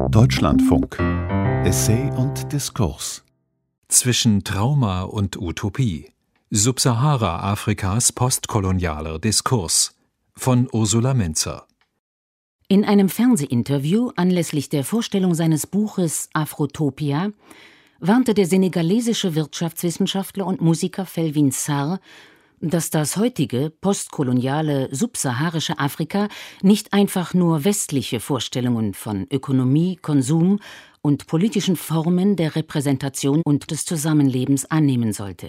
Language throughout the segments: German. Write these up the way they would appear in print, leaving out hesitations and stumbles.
Deutschlandfunk. Essay und Diskurs. Zwischen Trauma und Utopie. Subsahara-Afrikas postkolonialer Diskurs. Von Ursula Menzer. In einem Fernsehinterview anlässlich der Vorstellung seines Buches Afrotopia warnte der senegalesische Wirtschaftswissenschaftler und Musiker Felwine Sarr, dass das heutige postkoloniale subsaharische Afrika nicht einfach nur westliche Vorstellungen von Ökonomie, Konsum und politischen Formen der Repräsentation und des Zusammenlebens annehmen sollte.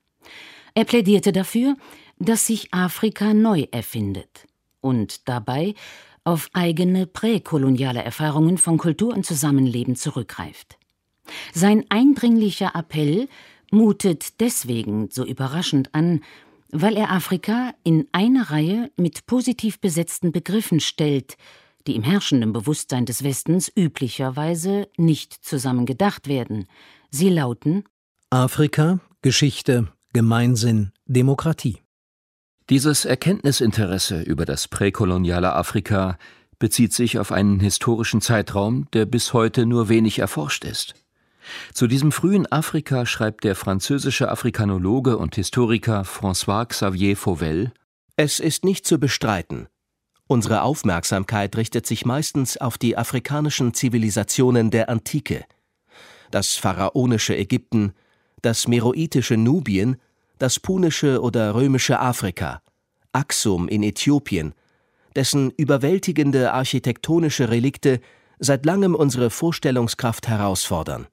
Er plädierte dafür, dass sich Afrika neu erfindet und dabei auf eigene präkoloniale Erfahrungen von Kultur und Zusammenleben zurückgreift. Sein eindringlicher Appell mutet deswegen so überraschend an, weil er Afrika in eine Reihe mit positiv besetzten Begriffen stellt, die im herrschenden Bewusstsein des Westens üblicherweise nicht zusammen gedacht werden. Sie lauten: Afrika, Geschichte, Gemeinsinn, Demokratie. Dieses Erkenntnisinteresse über das präkoloniale Afrika bezieht sich auf einen historischen Zeitraum, der bis heute nur wenig erforscht ist. Zu diesem frühen Afrika schreibt der französische Afrikanologe und Historiker François-Xavier Fauvel: Es ist nicht zu bestreiten. Unsere Aufmerksamkeit richtet sich meistens auf die afrikanischen Zivilisationen der Antike. Das pharaonische Ägypten, das meroitische Nubien, das punische oder römische Afrika, Aksum in Äthiopien, dessen überwältigende architektonische Relikte seit langem unsere Vorstellungskraft herausfordern.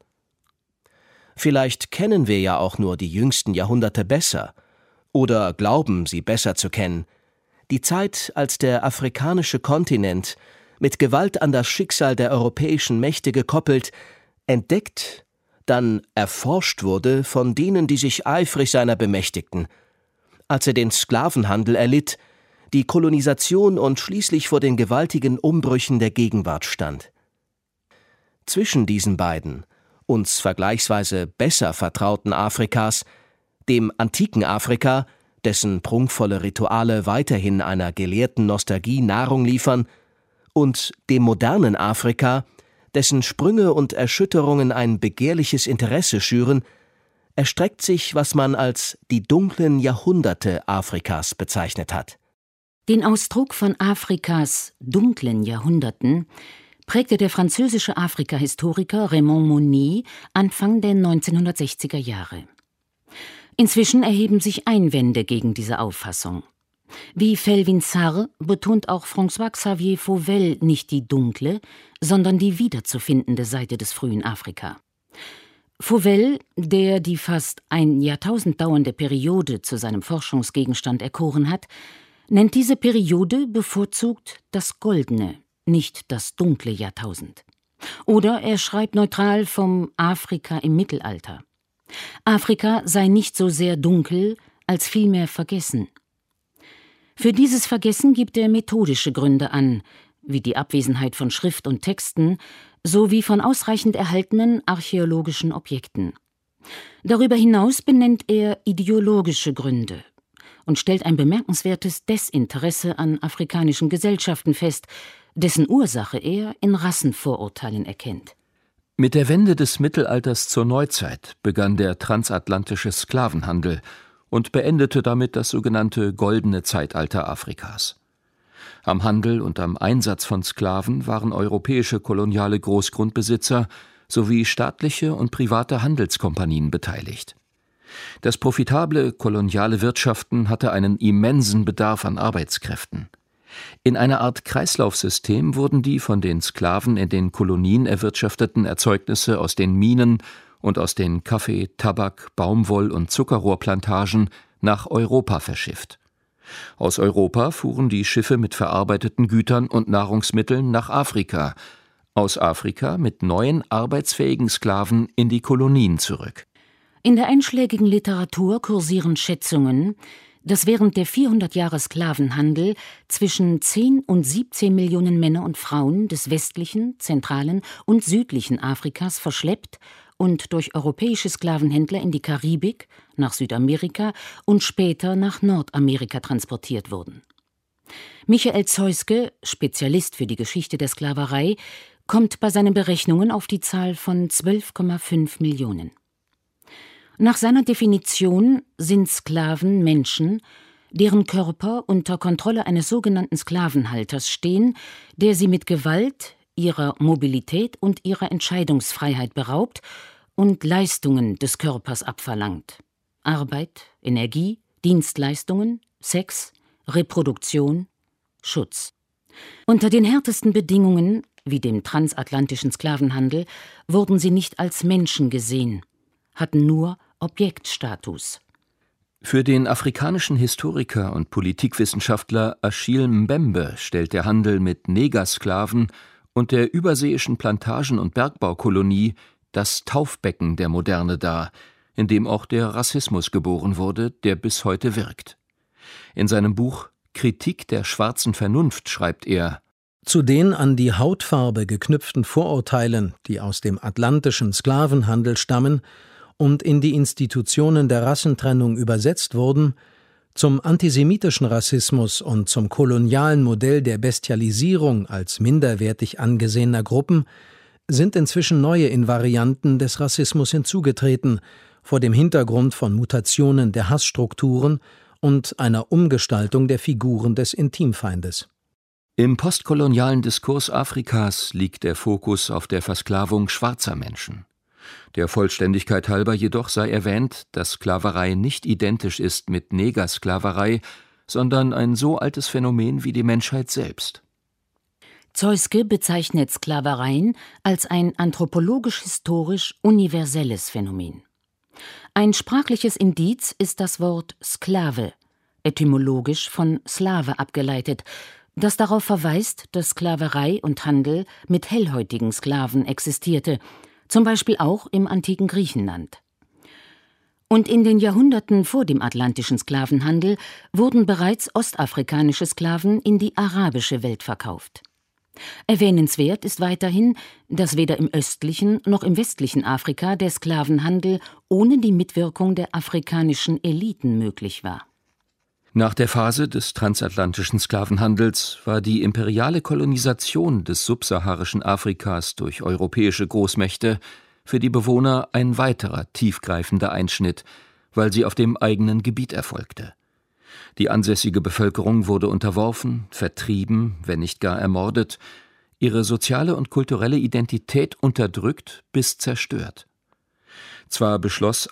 Vielleicht kennen wir ja auch nur die jüngsten Jahrhunderte besser oder glauben, sie besser zu kennen. Die Zeit, als der afrikanische Kontinent, mit Gewalt an das Schicksal der europäischen Mächte gekoppelt, entdeckt, dann erforscht wurde von denen, die sich eifrig seiner bemächtigten, als er den Sklavenhandel erlitt, die Kolonisation und schließlich vor den gewaltigen Umbrüchen der Gegenwart stand. Zwischen diesen beiden, uns vergleichsweise besser vertrauten Afrikas, dem antiken Afrika, dessen prunkvolle Rituale weiterhin einer gelehrten Nostalgie Nahrung liefern, und dem modernen Afrika, dessen Sprünge und Erschütterungen ein begehrliches Interesse schüren, erstreckt sich, was man als die dunklen Jahrhunderte Afrikas bezeichnet hat. Den Ausdruck von Afrikas dunklen Jahrhunderten prägte der französische Afrika-Historiker Raymond Mounier Anfang der 1960er Jahre. Inzwischen erheben sich Einwände gegen diese Auffassung. Wie Felwine Sarr betont auch François-Xavier Fauvel nicht die dunkle, sondern die wiederzufindende Seite des frühen Afrika. Fauvel, der die fast ein Jahrtausend dauernde Periode zu seinem Forschungsgegenstand erkoren hat, nennt diese Periode bevorzugt das goldene, nicht das dunkle Jahrtausend. Oder er schreibt neutral vom Afrika im Mittelalter. Afrika sei nicht so sehr dunkel, als vielmehr vergessen. Für dieses Vergessen gibt er methodische Gründe an, wie die Abwesenheit von Schrift und Texten sowie von ausreichend erhaltenen archäologischen Objekten. Darüber hinaus benennt er ideologische Gründe und stellt ein bemerkenswertes Desinteresse an afrikanischen Gesellschaften fest, dessen Ursache er in Rassenvorurteilen erkennt. Mit der Wende des Mittelalters zur Neuzeit begann der transatlantische Sklavenhandel und beendete damit das sogenannte Goldene Zeitalter Afrikas. Am Handel und am Einsatz von Sklaven waren europäische koloniale Großgrundbesitzer sowie staatliche und private Handelskompanien beteiligt. Das profitable koloniale Wirtschaften hatte einen immensen Bedarf an Arbeitskräften. In einer Art Kreislaufsystem wurden die von den Sklaven in den Kolonien erwirtschafteten Erzeugnisse aus den Minen und aus den Kaffee-, Tabak-, Baumwoll- und Zuckerrohrplantagen nach Europa verschifft. Aus Europa fuhren die Schiffe mit verarbeiteten Gütern und Nahrungsmitteln nach Afrika, aus Afrika mit neuen arbeitsfähigen Sklaven in die Kolonien zurück. In der einschlägigen Literatur kursieren Schätzungen, dass während der 400 Jahre Sklavenhandel zwischen 10 und 17 Millionen Männer und Frauen des westlichen, zentralen und südlichen Afrikas verschleppt und durch europäische Sklavenhändler in die Karibik, nach Südamerika und später nach Nordamerika transportiert wurden. Michael Zeuske, Spezialist für die Geschichte der Sklaverei, kommt bei seinen Berechnungen auf die Zahl von 12,5 Millionen. Nach seiner Definition sind Sklaven Menschen, deren Körper unter Kontrolle eines sogenannten Sklavenhalters stehen, der sie mit Gewalt, ihrer Mobilität und ihrer Entscheidungsfreiheit beraubt und Leistungen des Körpers abverlangt: Arbeit, Energie, Dienstleistungen, Sex, Reproduktion, Schutz. Unter den härtesten Bedingungen, wie dem transatlantischen Sklavenhandel, wurden sie nicht als Menschen gesehen, hatten nur Objektstatus. Für den afrikanischen Historiker und Politikwissenschaftler Achille Mbembe stellt der Handel mit Negersklaven und der überseeischen Plantagen- und Bergbaukolonie das Taufbecken der Moderne dar, in dem auch der Rassismus geboren wurde, der bis heute wirkt. In seinem Buch »Kritik der schwarzen Vernunft« schreibt er: Zu den an die Hautfarbe geknüpften Vorurteilen, die aus dem atlantischen Sklavenhandel stammen und in die Institutionen der Rassentrennung übersetzt wurden, zum antisemitischen Rassismus und zum kolonialen Modell der Bestialisierung als minderwertig angesehener Gruppen, sind inzwischen neue Invarianten des Rassismus hinzugetreten, vor dem Hintergrund von Mutationen der Hassstrukturen und einer Umgestaltung der Figuren des Intimfeindes. Im postkolonialen Diskurs Afrikas liegt der Fokus auf der Versklavung schwarzer Menschen. Der Vollständigkeit halber jedoch sei erwähnt, dass Sklaverei nicht identisch ist mit Negersklaverei, sondern ein so altes Phänomen wie die Menschheit selbst. Zeuske bezeichnet Sklavereien als ein anthropologisch-historisch universelles Phänomen. Ein sprachliches Indiz ist das Wort Sklave, etymologisch von Slave abgeleitet, das darauf verweist, dass Sklaverei und Handel mit hellhäutigen Sklaven existierte, zum Beispiel auch im antiken Griechenland. Und in den Jahrhunderten vor dem atlantischen Sklavenhandel wurden bereits ostafrikanische Sklaven in die arabische Welt verkauft. Erwähnenswert ist weiterhin, dass weder im östlichen noch im westlichen Afrika der Sklavenhandel ohne die Mitwirkung der afrikanischen Eliten möglich war. Nach der Phase des transatlantischen Sklavenhandels war die imperiale Kolonisation des subsaharischen Afrikas durch europäische Großmächte für die Bewohner ein weiterer tiefgreifender Einschnitt, weil sie auf dem eigenen Gebiet erfolgte. Die ansässige Bevölkerung wurde unterworfen, vertrieben, wenn nicht gar ermordet, ihre soziale und kulturelle Identität unterdrückt bis zerstört. Zwar beschloss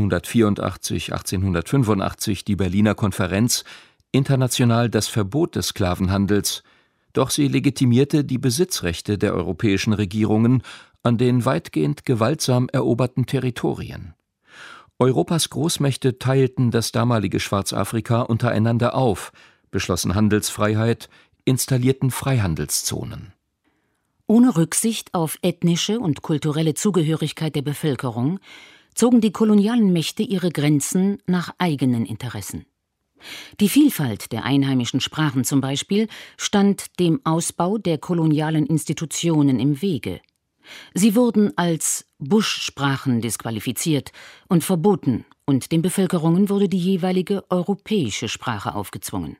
1884, 1885 die Berliner Konferenz international das Verbot des Sklavenhandels, doch sie legitimierte die Besitzrechte der europäischen Regierungen an den weitgehend gewaltsam eroberten Territorien. Europas Großmächte teilten das damalige Schwarzafrika untereinander auf, beschlossen Handelsfreiheit, installierten Freihandelszonen. Ohne Rücksicht auf ethnische und kulturelle Zugehörigkeit der Bevölkerung zogen die kolonialen Mächte ihre Grenzen nach eigenen Interessen. Die Vielfalt der einheimischen Sprachen zum Beispiel stand dem Ausbau der kolonialen Institutionen im Wege. Sie wurden als Buschsprachen disqualifiziert und verboten, und den Bevölkerungen wurde die jeweilige europäische Sprache aufgezwungen.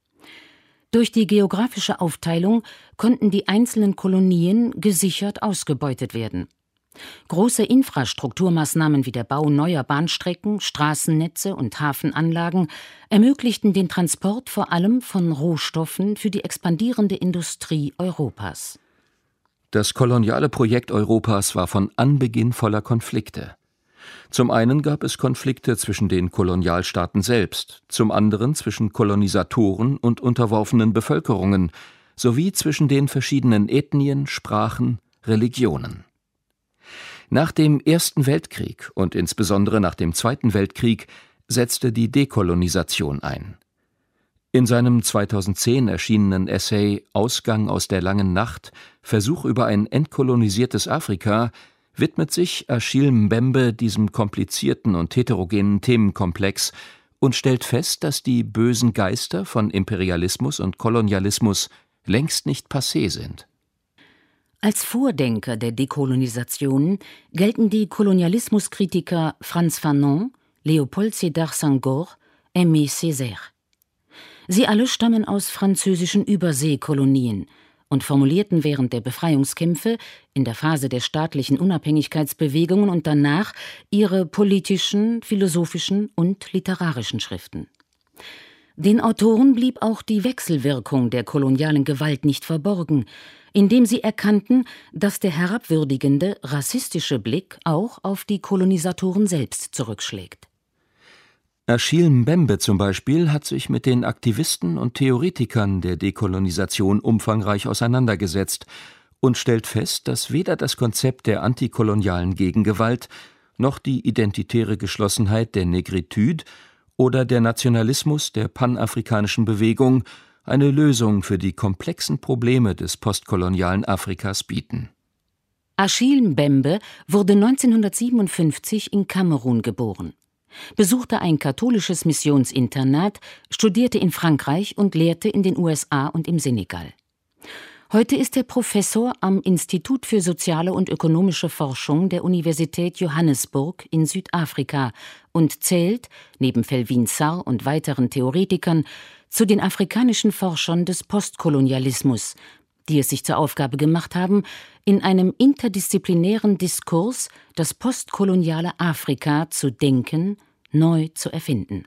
Durch die geografische Aufteilung konnten die einzelnen Kolonien gesichert ausgebeutet werden. Große Infrastrukturmaßnahmen wie der Bau neuer Bahnstrecken, Straßennetze und Hafenanlagen ermöglichten den Transport vor allem von Rohstoffen für die expandierende Industrie Europas. Das koloniale Projekt Europas war von Anbeginn voller Konflikte. Zum einen gab es Konflikte zwischen den Kolonialstaaten selbst, zum anderen zwischen Kolonisatoren und unterworfenen Bevölkerungen sowie zwischen den verschiedenen Ethnien, Sprachen, Religionen. Nach dem Ersten Weltkrieg und insbesondere nach dem Zweiten Weltkrieg setzte die Dekolonisation ein. In seinem 2010 erschienenen Essay »Ausgang aus der langen Nacht – Versuch über ein entkolonisiertes Afrika« widmet sich Achille Mbembe diesem komplizierten und heterogenen Themenkomplex und stellt fest, dass die bösen Geister von Imperialismus und Kolonialismus längst nicht passé sind. Als Vordenker der Dekolonisation gelten die Kolonialismuskritiker Frantz Fanon, Léopold Sédar Senghor, Aimé Césaire. Sie alle stammen aus französischen Überseekolonien und formulierten während der Befreiungskämpfe, in der Phase der staatlichen Unabhängigkeitsbewegungen und danach ihre politischen, philosophischen und literarischen Schriften. Den Autoren blieb auch die Wechselwirkung der kolonialen Gewalt nicht verborgen, indem sie erkannten, dass der herabwürdigende, rassistische Blick auch auf die Kolonisatoren selbst zurückschlägt. Achille Mbembe zum Beispiel hat sich mit den Aktivisten und Theoretikern der Dekolonisation umfangreich auseinandergesetzt und stellt fest, dass weder das Konzept der antikolonialen Gegengewalt noch die identitäre Geschlossenheit der Negritude oder der Nationalismus der panafrikanischen Bewegung eine Lösung für die komplexen Probleme des postkolonialen Afrikas bieten. Achille Mbembe wurde 1957 in Kamerun geboren, besuchte ein katholisches Missionsinternat, studierte in Frankreich und lehrte in den USA und im Senegal. Heute ist er Professor am Institut für soziale und ökonomische Forschung der Universität Johannesburg in Südafrika und zählt, neben Felwine Sarr und weiteren Theoretikern, zu den afrikanischen Forschern des Postkolonialismus, die es sich zur Aufgabe gemacht haben, in einem interdisziplinären Diskurs das postkoloniale Afrika zu denken, neu zu erfinden.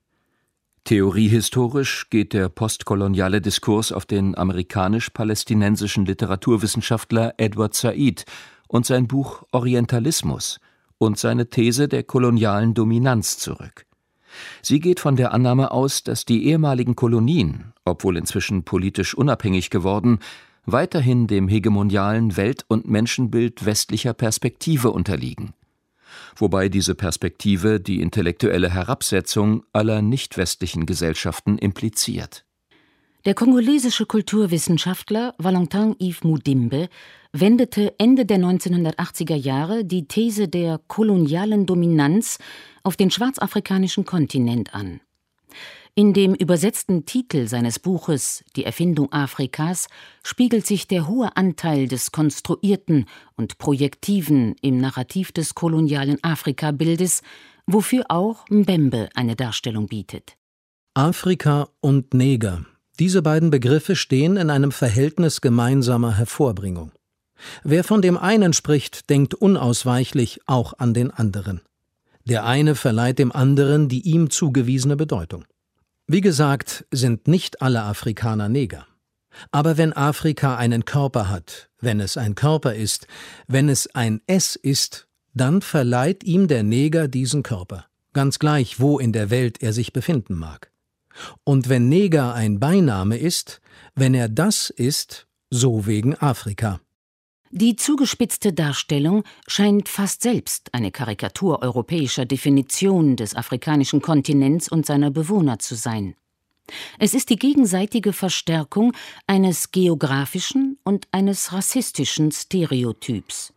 Theoriehistorisch geht der postkoloniale Diskurs auf den amerikanisch-palästinensischen Literaturwissenschaftler Edward Said und sein Buch Orientalismus und seine These der kolonialen Dominanz zurück. Sie geht von der Annahme aus, dass die ehemaligen Kolonien, obwohl inzwischen politisch unabhängig geworden, weiterhin dem hegemonialen Welt- und Menschenbild westlicher Perspektive unterliegen. Wobei diese Perspektive die intellektuelle Herabsetzung aller nicht-westlichen Gesellschaften impliziert. Der kongolesische Kulturwissenschaftler Valentin Yves Mudimbe wendete Ende der 1980er Jahre die These der kolonialen Dominanz auf den schwarzafrikanischen Kontinent an. In dem übersetzten Titel seines Buches »Die Erfindung Afrikas« spiegelt sich der hohe Anteil des Konstruierten und Projektiven im Narrativ des kolonialen Afrikabildes, wofür auch Mbembe eine Darstellung bietet. Afrika und Neger. Diese beiden Begriffe stehen in einem Verhältnis gemeinsamer Hervorbringung. Wer von dem einen spricht, denkt unausweichlich auch an den anderen. Der eine verleiht dem anderen die ihm zugewiesene Bedeutung. Wie gesagt, sind nicht alle Afrikaner Neger. Aber wenn Afrika einen Körper hat, wenn es ein Körper ist, wenn es ein Es ist, dann verleiht ihm der Neger diesen Körper, ganz gleich, wo in der Welt er sich befinden mag. Und wenn Neger ein Beiname ist, wenn er das ist, so wegen Afrika. Die zugespitzte Darstellung scheint fast selbst eine Karikatur europäischer Definition des afrikanischen Kontinents und seiner Bewohner zu sein. Es ist die gegenseitige Verstärkung eines geografischen und eines rassistischen Stereotyps.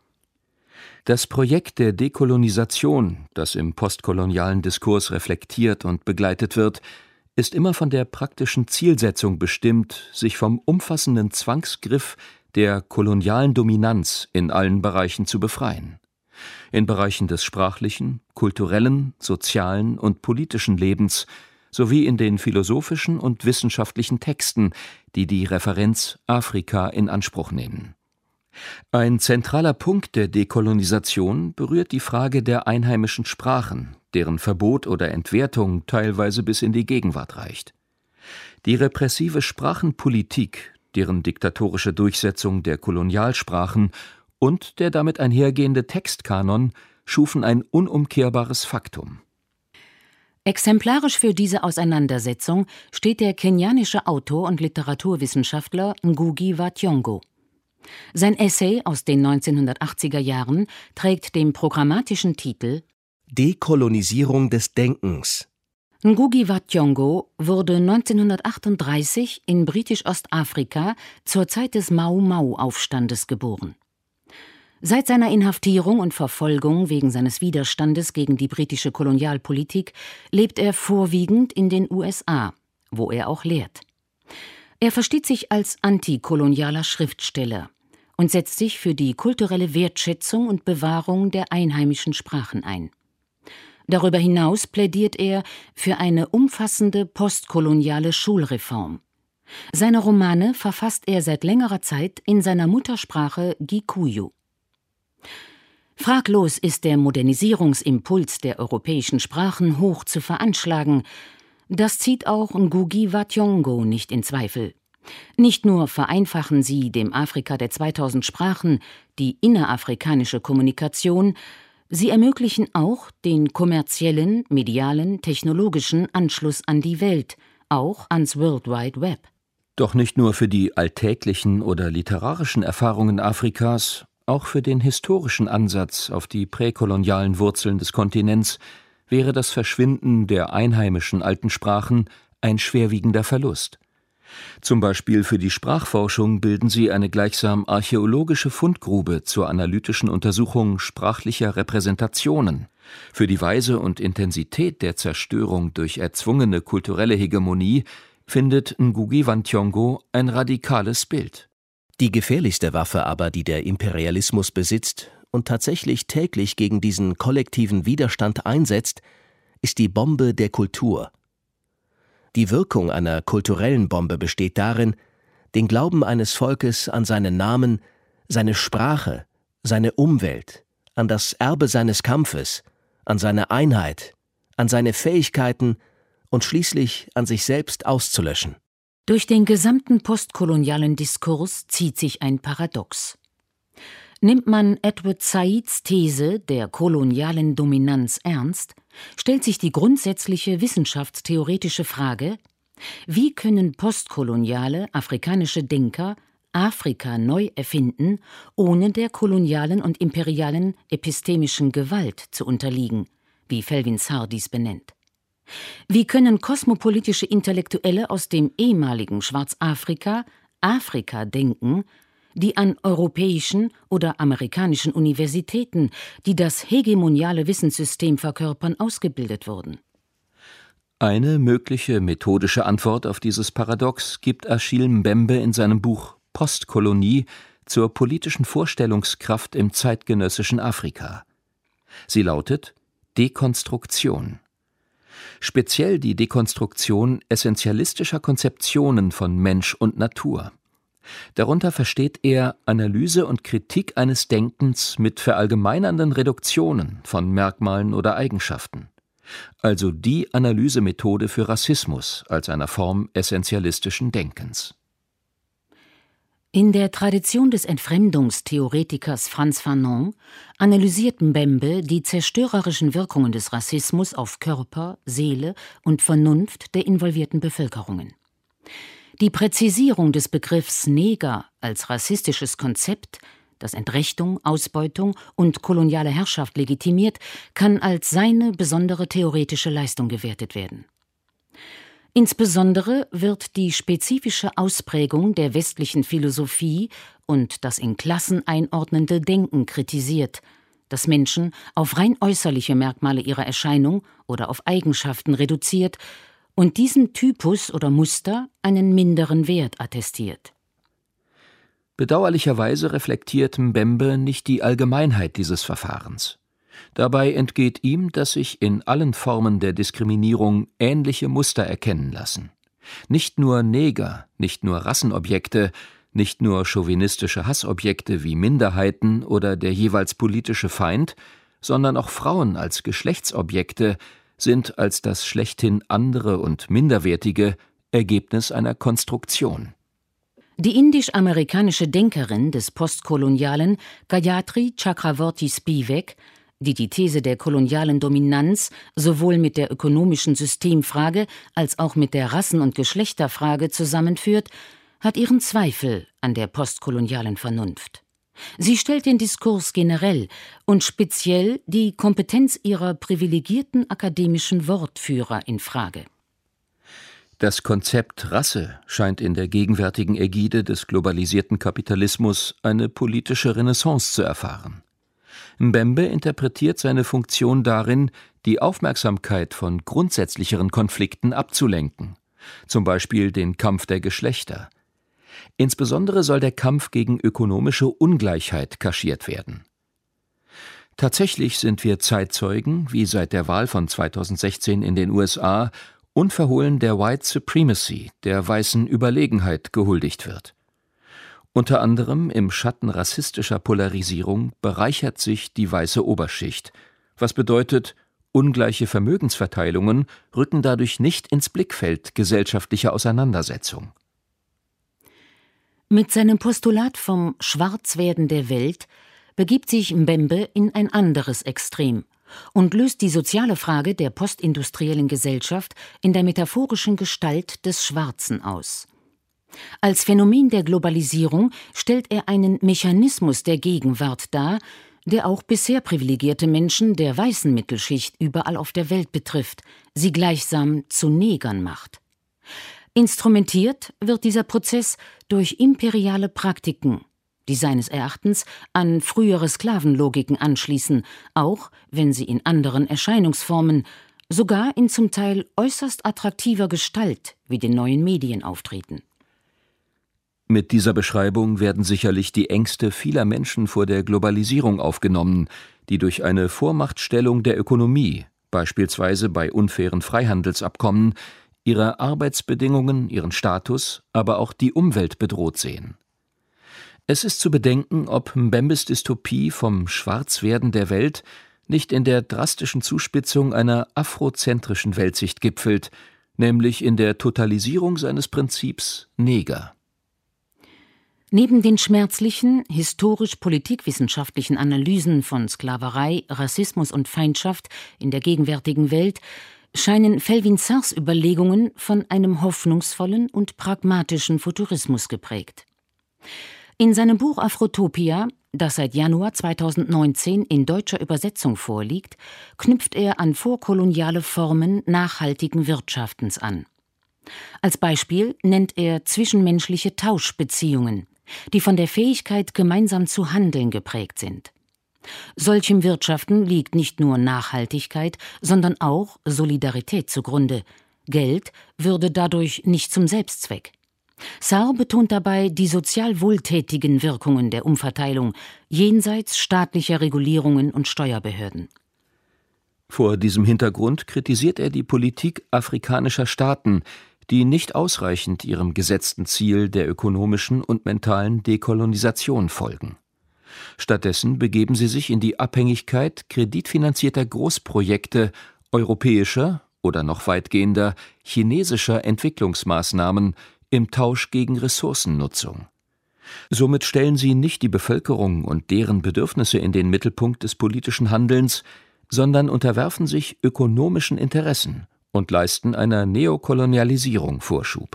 Das Projekt der Dekolonisation, das im postkolonialen Diskurs reflektiert und begleitet wird, ist immer von der praktischen Zielsetzung bestimmt, sich vom umfassenden Zwangsgriff der kolonialen Dominanz in allen Bereichen zu befreien. In Bereichen des sprachlichen, kulturellen, sozialen und politischen Lebens sowie in den philosophischen und wissenschaftlichen Texten, die die Referenz Afrika in Anspruch nehmen. Ein zentraler Punkt der Dekolonisation berührt die Frage der einheimischen Sprachen, deren Verbot oder Entwertung teilweise bis in die Gegenwart reicht. Die repressive Sprachenpolitik, deren diktatorische Durchsetzung der Kolonialsprachen und der damit einhergehende Textkanon schufen ein unumkehrbares Faktum. Exemplarisch für diese Auseinandersetzung steht der kenianische Autor und Literaturwissenschaftler Ngugi wa Thiong'o. Sein Essay aus den 1980er Jahren trägt den programmatischen Titel Dekolonisierung des Denkens. Ngugi wa Thiong'o wurde 1938 in Britisch-Ostafrika zur Zeit des Mau-Mau-Aufstandes geboren. Seit seiner Inhaftierung und Verfolgung wegen seines Widerstandes gegen die britische Kolonialpolitik lebt er vorwiegend in den USA, wo er auch lehrt. Er versteht sich als antikolonialer Schriftsteller und setzt sich für die kulturelle Wertschätzung und Bewahrung der einheimischen Sprachen ein. Darüber hinaus plädiert er für eine umfassende postkoloniale Schulreform. Seine Romane verfasst er seit längerer Zeit in seiner Muttersprache Gikuyu. Fraglos ist der Modernisierungsimpuls der europäischen Sprachen hoch zu veranschlagen. Das zieht auch Ngugi wa Thiong'o nicht in Zweifel. Nicht nur vereinfachen sie dem Afrika der 2000 Sprachen die innerafrikanische Kommunikation, sie ermöglichen auch den kommerziellen, medialen, technologischen Anschluss an die Welt, auch ans World Wide Web. Doch nicht nur für die alltäglichen oder literarischen Erfahrungen Afrikas, auch für den historischen Ansatz auf die präkolonialen Wurzeln des Kontinents wäre das Verschwinden der einheimischen alten Sprachen ein schwerwiegender Verlust. Zum Beispiel für die Sprachforschung bilden sie eine gleichsam archäologische Fundgrube zur analytischen Untersuchung sprachlicher Repräsentationen. Für die Weise und Intensität der Zerstörung durch erzwungene kulturelle Hegemonie findet Ngugi wa Thiong'o ein radikales Bild. Die gefährlichste Waffe aber, die der Imperialismus besitzt und tatsächlich täglich gegen diesen kollektiven Widerstand einsetzt, ist die Bombe der Kultur. Die Wirkung einer kulturellen Bombe besteht darin, den Glauben eines Volkes an seinen Namen, seine Sprache, seine Umwelt, an das Erbe seines Kampfes, an seine Einheit, an seine Fähigkeiten und schließlich an sich selbst auszulöschen. Durch den gesamten postkolonialen Diskurs zieht sich ein Paradox. Nimmt man Edward Saids These der kolonialen Dominanz ernst, stellt sich die grundsätzliche wissenschaftstheoretische Frage: Wie können postkoloniale afrikanische Denker Afrika neu erfinden, ohne der kolonialen und imperialen epistemischen Gewalt zu unterliegen, wie Felwine Sarr dies benennt? Wie können kosmopolitische Intellektuelle aus dem ehemaligen Schwarzafrika Afrika denken, die an europäischen oder amerikanischen Universitäten, die das hegemoniale Wissenssystem verkörpern, ausgebildet wurden? Eine mögliche methodische Antwort auf dieses Paradox gibt Achille Mbembe in seinem Buch Postkolonie zur politischen Vorstellungskraft im zeitgenössischen Afrika. Sie lautet Dekonstruktion. Speziell die Dekonstruktion essentialistischer Konzeptionen von Mensch und Natur. Darunter versteht er Analyse und Kritik eines Denkens mit verallgemeinernden Reduktionen von Merkmalen oder Eigenschaften. Also die Analysemethode für Rassismus als einer Form essentialistischen Denkens. In der Tradition des Entfremdungstheoretikers Frantz Fanon analysiert Mbembe die zerstörerischen Wirkungen des Rassismus auf Körper, Seele und Vernunft der involvierten Bevölkerungen. Die Präzisierung des Begriffs Neger als rassistisches Konzept, das Entrechtung, Ausbeutung und koloniale Herrschaft legitimiert, kann als seine besondere theoretische Leistung gewertet werden. Insbesondere wird die spezifische Ausprägung der westlichen Philosophie und das in Klassen einordnende Denken kritisiert, das Menschen auf rein äußerliche Merkmale ihrer Erscheinung oder auf Eigenschaften reduziert und diesem Typus oder Muster einen minderen Wert attestiert. Bedauerlicherweise reflektiert Mbembe nicht die Allgemeinheit dieses Verfahrens. Dabei entgeht ihm, dass sich in allen Formen der Diskriminierung ähnliche Muster erkennen lassen. Nicht nur Neger, nicht nur Rassenobjekte, nicht nur chauvinistische Hassobjekte wie Minderheiten oder der jeweils politische Feind, sondern auch Frauen als Geschlechtsobjekte sind als das schlechthin andere und Minderwertige Ergebnis einer Konstruktion. Die indisch-amerikanische Denkerin des Postkolonialen Gayatri Chakravorty Spivak, die die These der kolonialen Dominanz sowohl mit der ökonomischen Systemfrage als auch mit der Rassen- und Geschlechterfrage zusammenführt, hat ihren Zweifel an der postkolonialen Vernunft. Sie stellt den Diskurs generell und speziell die Kompetenz ihrer privilegierten akademischen Wortführer in Frage. Das Konzept Rasse scheint in der gegenwärtigen Ägide des globalisierten Kapitalismus eine politische Renaissance zu erfahren. Mbembe interpretiert seine Funktion darin, die Aufmerksamkeit von grundsätzlicheren Konflikten abzulenken, zum Beispiel den Kampf der Geschlechter. Insbesondere soll der Kampf gegen ökonomische Ungleichheit kaschiert werden. Tatsächlich sind wir Zeitzeugen, wie seit der Wahl von 2016 in den USA unverhohlen der White Supremacy, der weißen Überlegenheit, gehuldigt wird. Unter anderem im Schatten rassistischer Polarisierung bereichert sich die weiße Oberschicht, was bedeutet, ungleiche Vermögensverteilungen rücken dadurch nicht ins Blickfeld gesellschaftlicher Auseinandersetzung. Mit seinem Postulat vom Schwarzwerden der Welt begibt sich Mbembe in ein anderes Extrem und löst die soziale Frage der postindustriellen Gesellschaft in der metaphorischen Gestalt des Schwarzen aus. Als Phänomen der Globalisierung stellt er einen Mechanismus der Gegenwart dar, der auch bisher privilegierte Menschen der weißen Mittelschicht überall auf der Welt betrifft, sie gleichsam zu Negern macht. Instrumentiert wird dieser Prozess durch imperiale Praktiken, die seines Erachtens an frühere Sklavenlogiken anschließen, auch wenn sie in anderen Erscheinungsformen, sogar in zum Teil äußerst attraktiver Gestalt wie den neuen Medien auftreten. Mit dieser Beschreibung werden sicherlich die Ängste vieler Menschen vor der Globalisierung aufgenommen, die durch eine Vormachtstellung der Ökonomie, beispielsweise bei unfairen Freihandelsabkommen, ihre Arbeitsbedingungen, ihren Status, aber auch die Umwelt bedroht sehen. Es ist zu bedenken, ob Mbembes Dystopie vom Schwarzwerden der Welt nicht in der drastischen Zuspitzung einer afrozentrischen Weltsicht gipfelt, nämlich in der Totalisierung seines Prinzips Neger. Neben den schmerzlichen, historisch-politikwissenschaftlichen Analysen von Sklaverei, Rassismus und Feindschaft in der gegenwärtigen Welt scheinen Felwinsars Überlegungen von einem hoffnungsvollen und pragmatischen Futurismus geprägt. In seinem Buch Afrotopia, das seit Januar 2019 in deutscher Übersetzung vorliegt, knüpft er an vorkoloniale Formen nachhaltigen Wirtschaftens an. Als Beispiel nennt er zwischenmenschliche Tauschbeziehungen, die von der Fähigkeit, gemeinsam zu handeln, geprägt sind. Solchem Wirtschaften liegt nicht nur Nachhaltigkeit, sondern auch Solidarität zugrunde. Geld würde dadurch nicht zum Selbstzweck. Sarr betont dabei die sozial wohltätigen Wirkungen der Umverteilung jenseits staatlicher Regulierungen und Steuerbehörden. Vor diesem Hintergrund kritisiert er die Politik afrikanischer Staaten, die nicht ausreichend ihrem gesetzten Ziel der ökonomischen und mentalen Dekolonisation folgen. Stattdessen begeben sie sich in die Abhängigkeit kreditfinanzierter Großprojekte europäischer oder noch weitgehender chinesischer Entwicklungsmaßnahmen im Tausch gegen Ressourcennutzung. Somit stellen sie nicht die Bevölkerung und deren Bedürfnisse in den Mittelpunkt des politischen Handelns, sondern unterwerfen sich ökonomischen Interessen und leisten einer Neokolonialisierung Vorschub.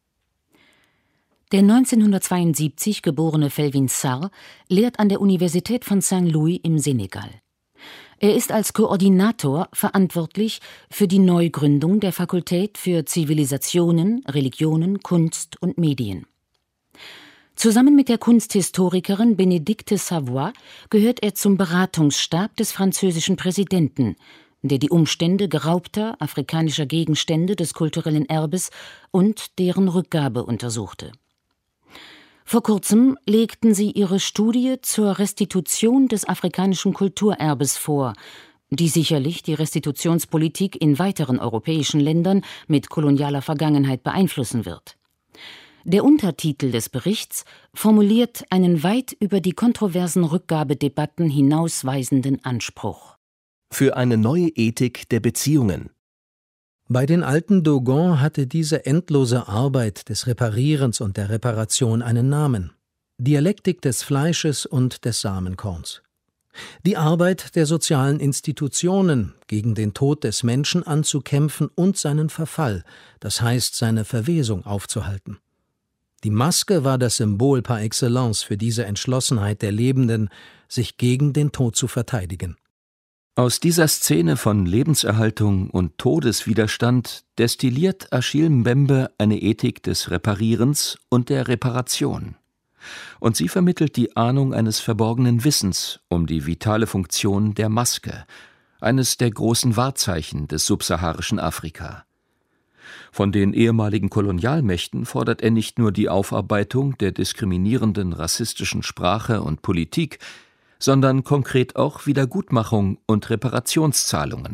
Der 1972 geborene Felwine Sarr lehrt an der Universität von Saint-Louis im Senegal. Er ist als Koordinator verantwortlich für die Neugründung der Fakultät für Zivilisationen, Religionen, Kunst und Medien. Zusammen mit der Kunsthistorikerin Bénédicte Savoy gehört er zum Beratungsstab des französischen Präsidenten, der die Umstände geraubter afrikanischer Gegenstände des kulturellen Erbes und deren Rückgabe untersuchte. Vor kurzem legten sie ihre Studie zur Restitution des afrikanischen Kulturerbes vor, die sicherlich die Restitutionspolitik in weiteren europäischen Ländern mit kolonialer Vergangenheit beeinflussen wird. Der Untertitel des Berichts formuliert einen weit über die kontroversen Rückgabedebatten hinausweisenden Anspruch. Für eine neue Ethik der Beziehungen. Bei den alten Dogon hatte diese endlose Arbeit des Reparierens und der Reparation einen Namen: Dialektik des Fleisches und des Samenkorns. Die Arbeit der sozialen Institutionen, gegen den Tod des Menschen anzukämpfen und seinen Verfall, das heißt seine Verwesung aufzuhalten. Die Maske war das Symbol par excellence für diese Entschlossenheit der Lebenden, sich gegen den Tod zu verteidigen. Aus dieser Szene von Lebenserhaltung und Todeswiderstand destilliert Achille Mbembe eine Ethik des Reparierens und der Reparation. Und sie vermittelt die Ahnung eines verborgenen Wissens um die vitale Funktion der Maske, eines der großen Wahrzeichen des subsaharischen Afrika. Von den ehemaligen Kolonialmächten fordert er nicht nur die Aufarbeitung der diskriminierenden rassistischen Sprache und Politik, sondern konkret auch Wiedergutmachung und Reparationszahlungen,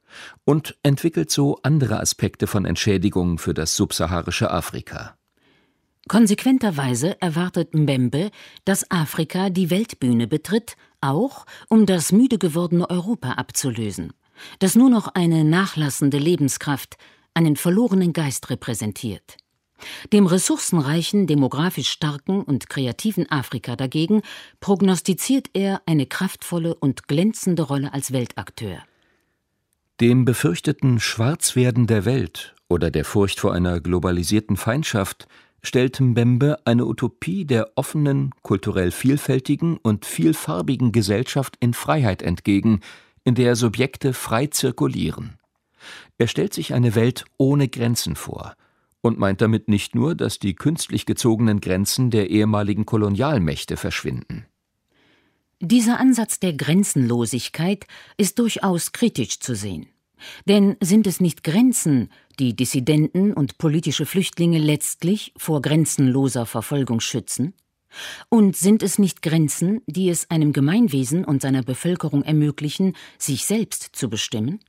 und entwickelt so andere Aspekte von Entschädigungen für das subsaharische Afrika. Konsequenterweise erwartet Mbembe, dass Afrika die Weltbühne betritt, auch um das müde gewordene Europa abzulösen, das nur noch eine nachlassende Lebenskraft, einen verlorenen Geist repräsentiert. Dem ressourcenreichen, demografisch starken und kreativen Afrika dagegen prognostiziert er eine kraftvolle und glänzende Rolle als Weltakteur. Dem befürchteten Schwarzwerden der Welt oder der Furcht vor einer globalisierten Feindschaft stellt Mbembe eine Utopie der offenen, kulturell vielfältigen und vielfarbigen Gesellschaft in Freiheit entgegen, in der Subjekte frei zirkulieren. Er stellt sich eine Welt ohne Grenzen vor und meint damit nicht nur, dass die künstlich gezogenen Grenzen der ehemaligen Kolonialmächte verschwinden. Dieser Ansatz der Grenzenlosigkeit ist durchaus kritisch zu sehen. Denn sind es nicht Grenzen, die Dissidenten und politische Flüchtlinge letztlich vor grenzenloser Verfolgung schützen? Und sind es nicht Grenzen, die es einem Gemeinwesen und seiner Bevölkerung ermöglichen, sich selbst zu bestimmen?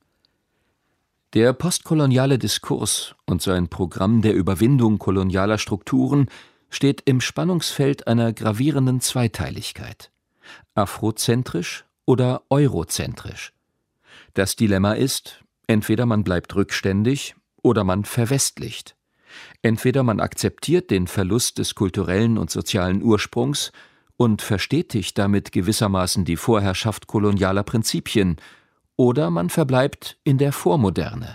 Der postkoloniale Diskurs und sein Programm der Überwindung kolonialer Strukturen steht im Spannungsfeld einer gravierenden Zweiteiligkeit: afrozentrisch oder eurozentrisch. Das Dilemma ist, entweder man bleibt rückständig oder man verwestlicht. Entweder man akzeptiert den Verlust des kulturellen und sozialen Ursprungs und verstetigt damit gewissermaßen die Vorherrschaft kolonialer Prinzipien, oder man verbleibt in der Vormoderne.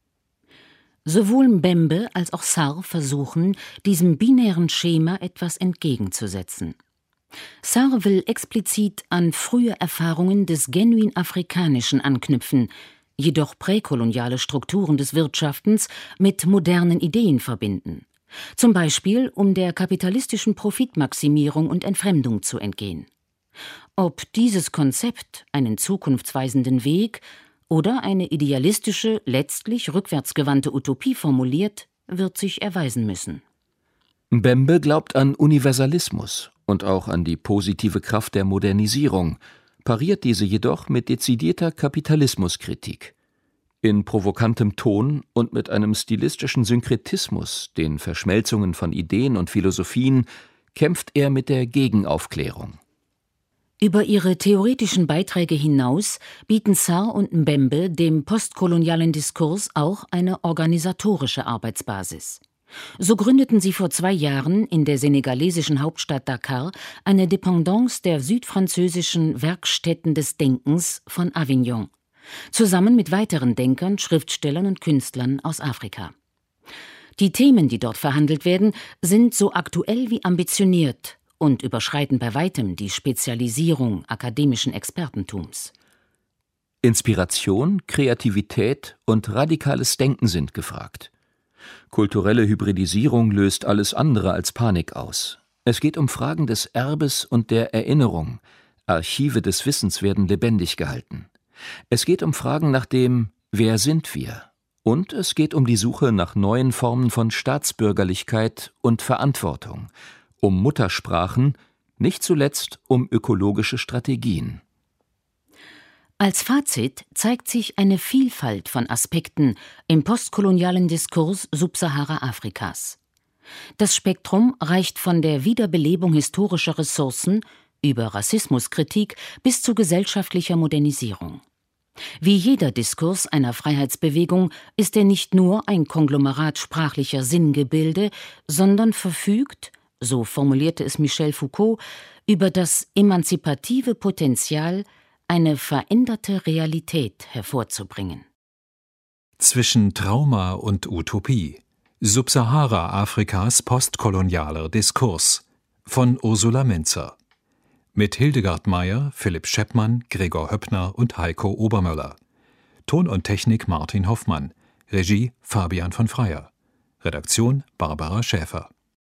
Sowohl Mbembe als auch Sarr versuchen, diesem binären Schema etwas entgegenzusetzen. Sarr will explizit an frühe Erfahrungen des genuin Afrikanischen anknüpfen, jedoch präkoloniale Strukturen des Wirtschaftens mit modernen Ideen verbinden, zum Beispiel um der kapitalistischen Profitmaximierung und Entfremdung zu entgehen. Ob dieses Konzept einen zukunftsweisenden Weg oder eine idealistische, letztlich rückwärtsgewandte Utopie formuliert, wird sich erweisen müssen. Mbembe glaubt an Universalismus und auch an die positive Kraft der Modernisierung, pariert diese jedoch mit dezidierter Kapitalismuskritik. In provokantem Ton und mit einem stilistischen Synkretismus, den Verschmelzungen von Ideen und Philosophien, kämpft er mit der Gegenaufklärung. Über ihre theoretischen Beiträge hinaus bieten Sarr und Mbembe dem postkolonialen Diskurs auch eine organisatorische Arbeitsbasis. So gründeten sie vor 2 Jahren in der senegalesischen Hauptstadt Dakar eine Dependance der südfranzösischen Werkstätten des Denkens von Avignon, zusammen mit weiteren Denkern, Schriftstellern und Künstlern aus Afrika. Die Themen, die dort verhandelt werden, sind so aktuell wie ambitioniert und überschreiten bei weitem die Spezialisierung akademischen Expertentums. Inspiration, Kreativität und radikales Denken sind gefragt. Kulturelle Hybridisierung löst alles andere als Panik aus. Es geht um Fragen des Erbes und der Erinnerung. Archive des Wissens werden lebendig gehalten. Es geht um Fragen nach dem »Wer sind wir?« und es geht um die Suche nach neuen Formen von Staatsbürgerlichkeit und Verantwortung, um Muttersprachen, nicht zuletzt um ökologische Strategien. Als Fazit zeigt sich eine Vielfalt von Aspekten im postkolonialen Diskurs Subsahara-Afrikas. Das Spektrum reicht von der Wiederbelebung historischer Ressourcen über Rassismuskritik bis zu gesellschaftlicher Modernisierung. Wie jeder Diskurs einer Freiheitsbewegung ist er nicht nur ein Konglomerat sprachlicher Sinngebilde, sondern verfügt, so formulierte es Michel Foucault, über das emanzipative Potenzial, eine veränderte Realität hervorzubringen. Zwischen Trauma und Utopie. Subsahara-Afrikas postkolonialer Diskurs von Ursula Mentzer. Mit Hildegard Meyer, Philipp Scheppmann, Gregor Höppner und Heiko Obermöller. Ton und Technik Martin Hoffmann. Regie Fabian von Freyer. Redaktion Barbara Schäfer.